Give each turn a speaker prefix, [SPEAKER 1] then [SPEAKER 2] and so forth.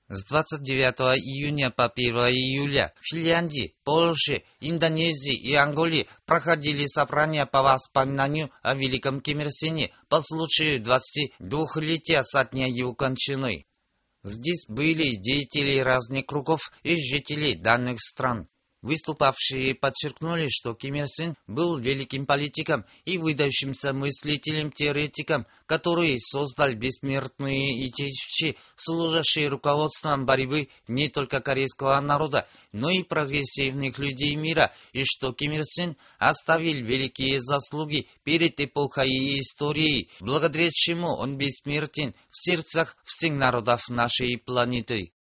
[SPEAKER 1] С 29 июня по 1 июля в Финляндии, Польше, Индонезии и Анголе проходили собрания по воспоминанию о великом Ким Ир Сене по случаю 22-летия со дня его кончины. Здесь были деятели разных кругов и жители данных стран. Выступавшие подчеркнули, что Ким Ир Сен был великим политиком и выдающимся мыслителем-теоретиком, который создал бессмертные идеи, служащие руководством борьбы не только корейского народа, но и прогрессивных людей мира, и что Ким Ир Сен оставил великие заслуги перед эпохой и историей, благодаря чему он бессмертен в сердцах всех народов нашей планеты.